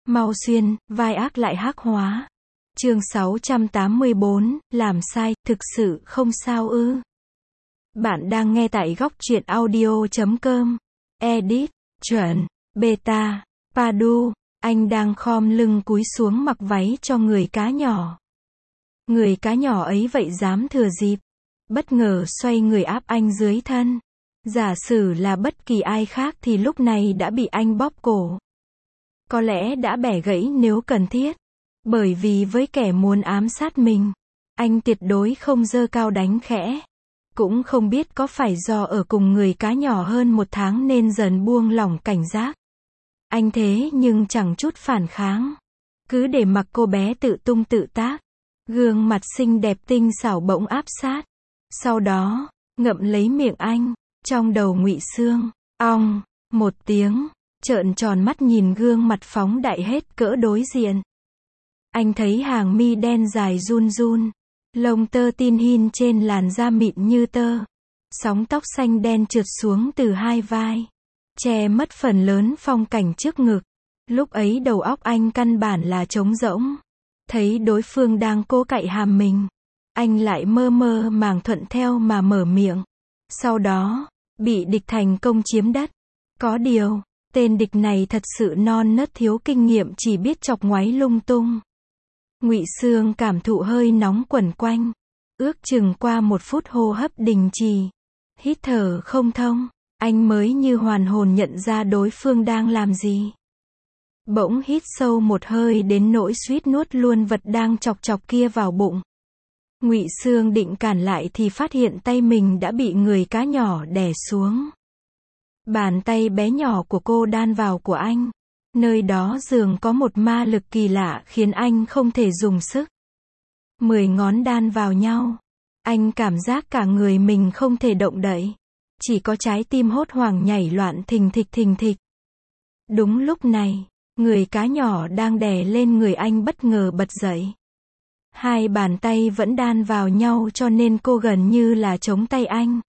Mau xuyên, vai ác lại hắc hóa. Chương 684, làm sai, thực sự không sao ư? Bạn đang nghe tại góc truyện audio.com. Edit, chuẩn, beta, Padu, anh đang khom lưng cúi xuống mặc váy cho người cá nhỏ. Người cá nhỏ ấy vậy dám thừa dịp, bất ngờ xoay người áp anh dưới thân. Giả sử là bất kỳ ai khác thì lúc này đã bị anh bóp cổ. Có lẽ đã bẻ gãy nếu cần thiết. Bởi vì với kẻ muốn ám sát mình, anh tuyệt đối không giơ cao đánh khẽ. Cũng không biết có phải do ở cùng người cá nhỏ hơn 1 tháng nên dần buông lỏng cảnh giác. Anh thế nhưng chẳng chút phản kháng. Cứ để mặc cô bé tự tung tự tác. Gương mặt xinh đẹp tinh xảo bỗng áp sát. Sau đó, ngậm lấy miệng anh. Trong đầu Ngụy Xương, ong, một tiếng, trợn tròn mắt nhìn gương mặt phóng đại hết cỡ đối diện. Anh thấy hàng mi đen dài run run, lông tơ tin hin trên làn da mịn như tơ, sóng tóc xanh đen trượt xuống từ hai vai, che mất phần lớn phong cảnh trước ngực. Lúc ấy đầu óc anh căn bản là trống rỗng. Thấy đối phương đang cố cạy hàm mình, anh lại mơ mơ màng thuận theo mà mở miệng. Sau đó, bị địch thành công chiếm đất. Có điều, tên địch này thật sự non nớt thiếu kinh nghiệm, chỉ biết chọc ngoáy lung tung. Ngụy Xương cảm thụ hơi nóng quẩn quanh. Ước chừng qua 1 phút hô hấp đình trì. Hít thở không thông, anh mới như hoàn hồn nhận ra đối phương đang làm gì. Bỗng hít sâu một hơi đến nỗi suýt nuốt luôn vật đang chọc chọc kia vào bụng. Ngụy Xương định cản lại thì phát hiện tay mình đã bị người cá nhỏ đè xuống. Bàn tay bé nhỏ của cô đan vào của anh. Nơi đó dường có một ma lực kỳ lạ khiến anh không thể dùng sức. 10 ngón đan vào nhau. Anh cảm giác cả người mình không thể động đậy. Chỉ có trái tim hốt hoảng nhảy loạn thình thịch thình thịch. Đúng lúc này, người cá nhỏ đang đè lên người anh bất ngờ bật dậy. Hai bàn tay vẫn đan vào nhau cho nên cô gần như là chống tay anh.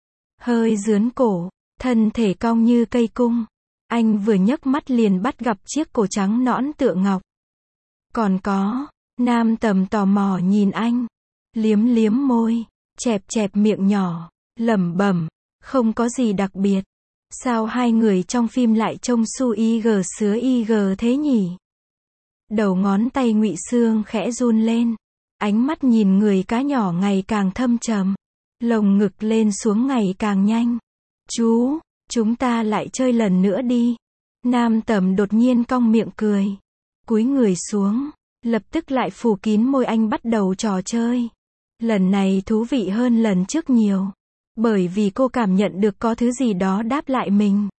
Hơi rướn cổ, thân thể cong như cây cung. Anh vừa nhấc mắt liền bắt gặp chiếc cổ trắng nõn tựa ngọc. Còn có, Nam Tầm tò mò nhìn anh. Liếm liếm môi, chẹp chẹp miệng nhỏ, lẩm bẩm, không có gì đặc biệt. Sao hai người trong phim lại trông su ig sứa ig thế nhỉ? Đầu ngón tay Ngụy Xương khẽ run lên. Ánh mắt nhìn người cá nhỏ ngày càng thâm trầm. Lồng ngực lên xuống ngày càng nhanh. Chú, chúng ta lại chơi lần nữa đi. Nam Tầm đột nhiên cong miệng cười. Cúi người xuống. Lập tức lại phủ kín môi anh bắt đầu trò chơi. Lần này thú vị hơn lần trước nhiều. Bởi vì cô cảm nhận được có thứ gì đó đáp lại mình.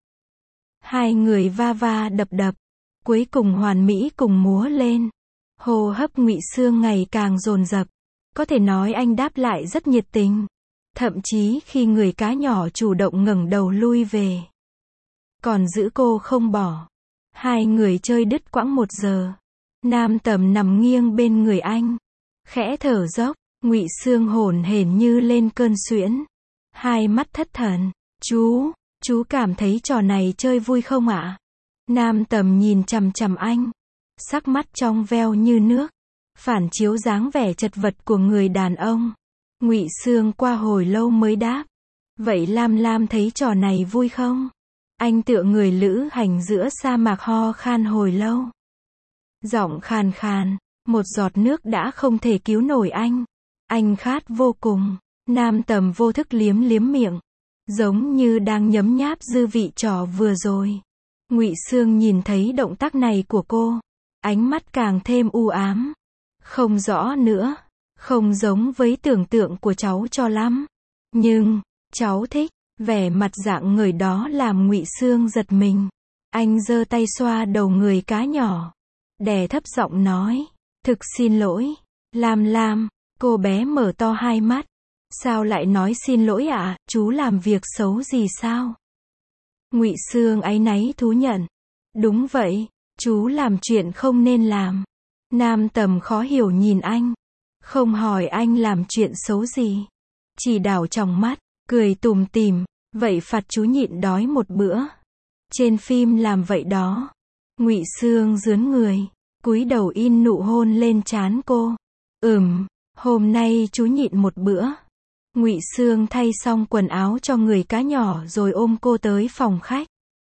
Hai người va va đập đập. Cuối cùng hoàn mỹ cùng múa lên. Hô hấp Ngụy Xương ngày càng dồn dập. Có thể nói anh đáp lại rất nhiệt tình. Thậm chí khi người cá nhỏ chủ động ngẩng đầu lui về. Còn giữ cô không bỏ. Hai người chơi đứt quãng 1 giờ. Nam Tầm nằm nghiêng bên người anh. Khẽ thở dốc. Ngụy Xương hổn hển như lên cơn suyễn. Hai mắt thất thần. Chú cảm thấy trò này chơi vui không ạ? Nam Tầm nhìn chằm chằm anh. Sắc mắt trong veo như nước. Phản chiếu dáng vẻ chật vật của người đàn ông. Ngụy Xương qua hồi lâu mới đáp. Vậy Lam Lam thấy trò này vui không? Anh tựa người lữ hành giữa sa mạc ho khan hồi lâu. Giọng khàn khàn, một giọt nước đã không thể cứu nổi anh. Anh khát vô cùng. Nam Tầm vô thức liếm liếm miệng. Giống như đang nhấm nháp dư vị trò vừa rồi. Ngụy Xương nhìn thấy động tác này của cô. Ánh mắt càng thêm u ám. Không rõ nữa. Không giống với tưởng tượng của cháu cho lắm. Nhưng, cháu thích. Vẻ mặt rạng ngời đó làm Ngụy Xương giật mình. Anh giơ tay xoa đầu người cá nhỏ. Đè thấp giọng nói. Thực xin lỗi. Lam Lam. Cô bé mở to hai mắt. Sao lại nói xin lỗi ạ? Chú làm việc xấu gì sao? Ngụy Xương áy náy thú nhận. Đúng vậy. Chú làm chuyện không nên làm. Nam Tầm khó hiểu nhìn anh. Không hỏi anh làm chuyện xấu gì. Chỉ đảo tròng mắt, cười tủm tỉm. Vậy phạt chú nhịn đói 1 bữa. Trên phim làm vậy đó. Ngụy Xương rướn người, cúi đầu in nụ hôn lên trán cô. Hôm nay chú nhịn một bữa. Ngụy Xương thay xong quần áo cho người cá nhỏ rồi ôm cô tới phòng khách.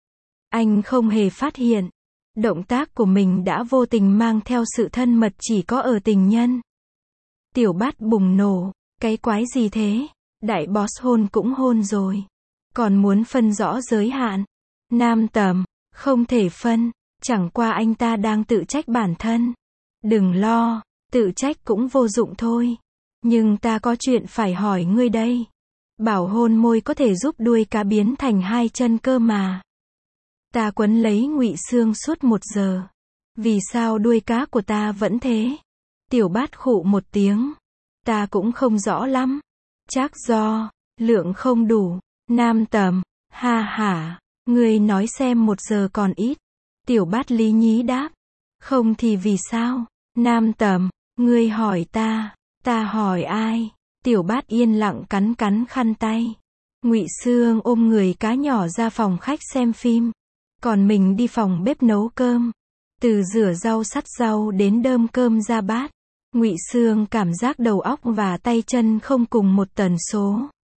Anh không hề phát hiện, động tác của mình đã vô tình mang theo sự thân mật chỉ có ở tình nhân. Tiểu Bát bùng nổ, cái quái gì thế? Đại boss hôn cũng hôn rồi, còn muốn phân rõ giới hạn. Nam Tầm, không thể phân, chẳng qua anh ta đang tự trách bản thân. Đừng lo, tự trách cũng vô dụng thôi. Nhưng ta có chuyện phải hỏi ngươi đây. Bảo hôn môi có thể giúp đuôi cá biến thành hai chân cơ mà. Ta quấn lấy Ngụy Xương suốt 1 giờ. Vì sao đuôi cá của ta vẫn thế? Tiểu Bát khụ một tiếng. Ta cũng không rõ lắm. Chắc do lượng không đủ. Nam Tầm, ha hả, ngươi nói xem 1 giờ còn ít. Tiểu Bát lý nhí đáp. Không thì vì sao? Nam Tầm, ngươi hỏi ta hỏi ai? Tiểu Bát yên lặng cắn khăn tay. Ngụy Xương ôm người cá nhỏ ra phòng khách xem phim, còn mình đi phòng bếp nấu cơm. Từ rửa rau sắt rau đến đơm cơm ra bát, Ngụy Xương cảm giác đầu óc và tay chân không cùng một tần số.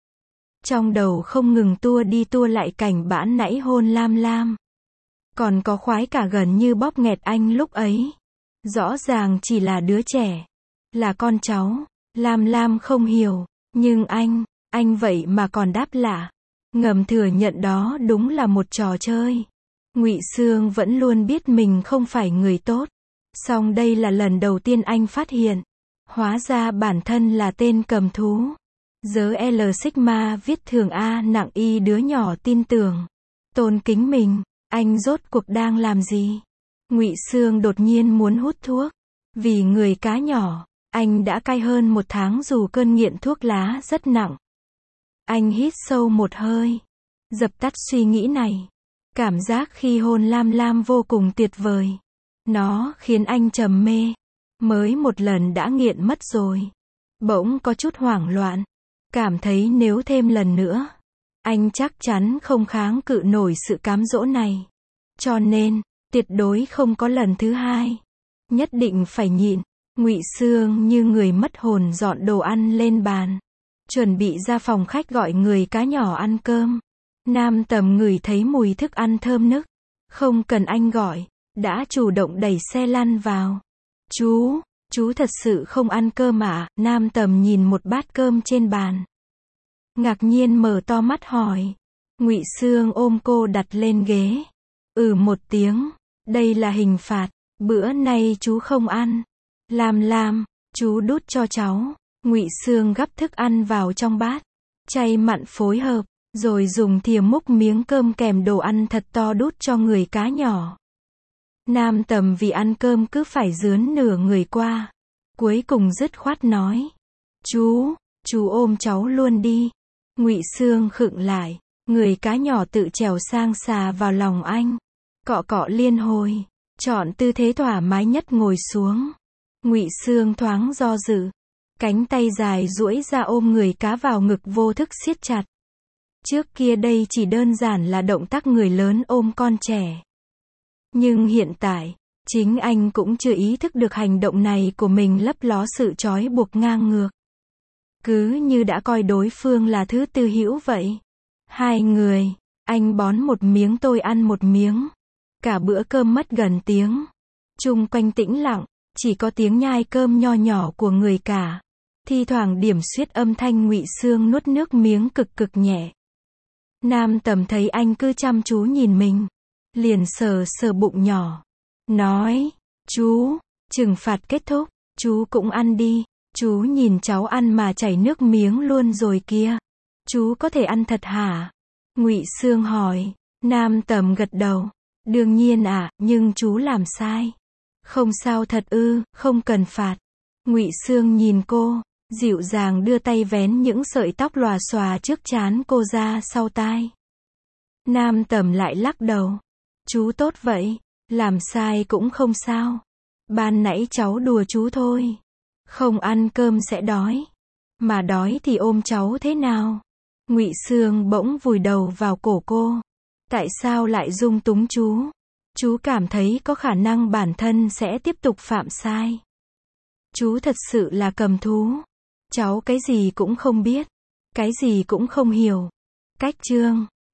Trong đầu không ngừng tua đi tua lại cảnh bãn nãy hôn Lam Lam. Còn có khoái cả gần như bóp nghẹt anh lúc ấy. Rõ ràng chỉ là đứa trẻ, là con cháu. Lam Lam không hiểu, nhưng anh vậy mà còn đáp lạ. Ngầm thừa nhận đó đúng là một trò chơi. Ngụy Xương vẫn luôn biết mình không phải người tốt. Song đây là lần đầu tiên anh phát hiện. Hóa ra bản thân là tên cầm thú. Dớ L Sigma viết thường A nặng Y đứa nhỏ tin tưởng. Tôn kính mình, anh rốt cuộc đang làm gì? Ngụy Xương đột nhiên muốn hút thuốc. Vì người cá nhỏ, anh đã cai hơn 1 tháng dù cơn nghiện thuốc lá rất nặng. Anh hít sâu một hơi, dập tắt suy nghĩ này. Cảm giác khi hôn Lam Lam vô cùng tuyệt vời. Nó khiến anh trầm mê. Mới 1 lần đã nghiện mất rồi. Bỗng có chút hoảng loạn. Cảm thấy nếu thêm lần nữa, anh chắc chắn không kháng cự nổi sự cám dỗ này. Cho nên, tuyệt đối không có lần thứ hai. Nhất định phải nhịn. Ngụy Xương như người mất hồn dọn đồ ăn lên bàn. Chuẩn bị ra phòng khách gọi người cá nhỏ ăn cơm. Nam Tầm ngửi thấy mùi thức ăn thơm nức. Không cần anh gọi, đã chủ động đẩy xe lăn vào. Chú thật sự không ăn cơm à? Nam Tầm nhìn một bát cơm trên bàn. Ngạc nhiên mở to mắt hỏi. Ngụy Xương ôm cô đặt lên ghế. Một tiếng. Đây là hình phạt. Bữa nay chú không ăn. Lam, chú đút cho cháu. Ngụy Xương gắp thức ăn vào trong bát. Chay mặn phối hợp. Rồi dùng thìa múc miếng cơm kèm đồ ăn thật to đút cho người cá nhỏ. Nam Tầm vì ăn cơm cứ phải dướn nửa người qua. Cuối cùng dứt khoát nói. Chú ôm cháu luôn đi. Ngụy Xương khựng lại. Người cá nhỏ tự trèo sang xà vào lòng anh. Cọ liên hồi. Chọn tư thế thoải mái nhất ngồi xuống. Ngụy Xương thoáng do dự. Cánh tay dài duỗi ra ôm người cá vào ngực vô thức siết chặt. Trước kia đây chỉ đơn giản là động tác người lớn ôm con trẻ. Nhưng hiện tại, chính anh cũng chưa ý thức được hành động này của mình lấp ló sự trói buộc ngang ngược. Cứ như đã coi đối phương là thứ tư hữu vậy. Hai người, anh bón một miếng tôi ăn một miếng. Cả bữa cơm mất gần tiếng. Chung quanh tĩnh lặng, chỉ có tiếng nhai cơm nho nhỏ của người cả. Thi thoảng điểm xuyết âm thanh Ngụy Xương nuốt nước miếng cực nhẹ. Nam Tầm thấy anh cứ chăm chú nhìn mình. Liền sờ bụng nhỏ. Nói, chú, trừng phạt kết thúc, chú cũng ăn đi. Chú nhìn cháu ăn mà chảy nước miếng luôn rồi kia. Chú có thể ăn thật hả? Ngụy Xương hỏi. Nam Tầm gật đầu. Đương nhiên ạ, nhưng chú làm sai. Không sao thật ư, không cần phạt. Ngụy Xương nhìn cô, dịu dàng đưa tay vén những sợi tóc lòa xòa trước trán cô ra sau tai. Nam Tầm lại lắc đầu. Chú tốt vậy, làm sai cũng không sao. Ban nãy cháu đùa chú thôi. Không ăn cơm sẽ đói. Mà đói thì ôm cháu thế nào? Ngụy Xương bỗng vùi đầu vào cổ cô. Tại sao lại dung túng chú? Chú cảm thấy có khả năng bản thân sẽ tiếp tục phạm sai. Chú thật sự là cầm thú. Cháu cái gì cũng không biết. Cái gì cũng không hiểu. Cách chương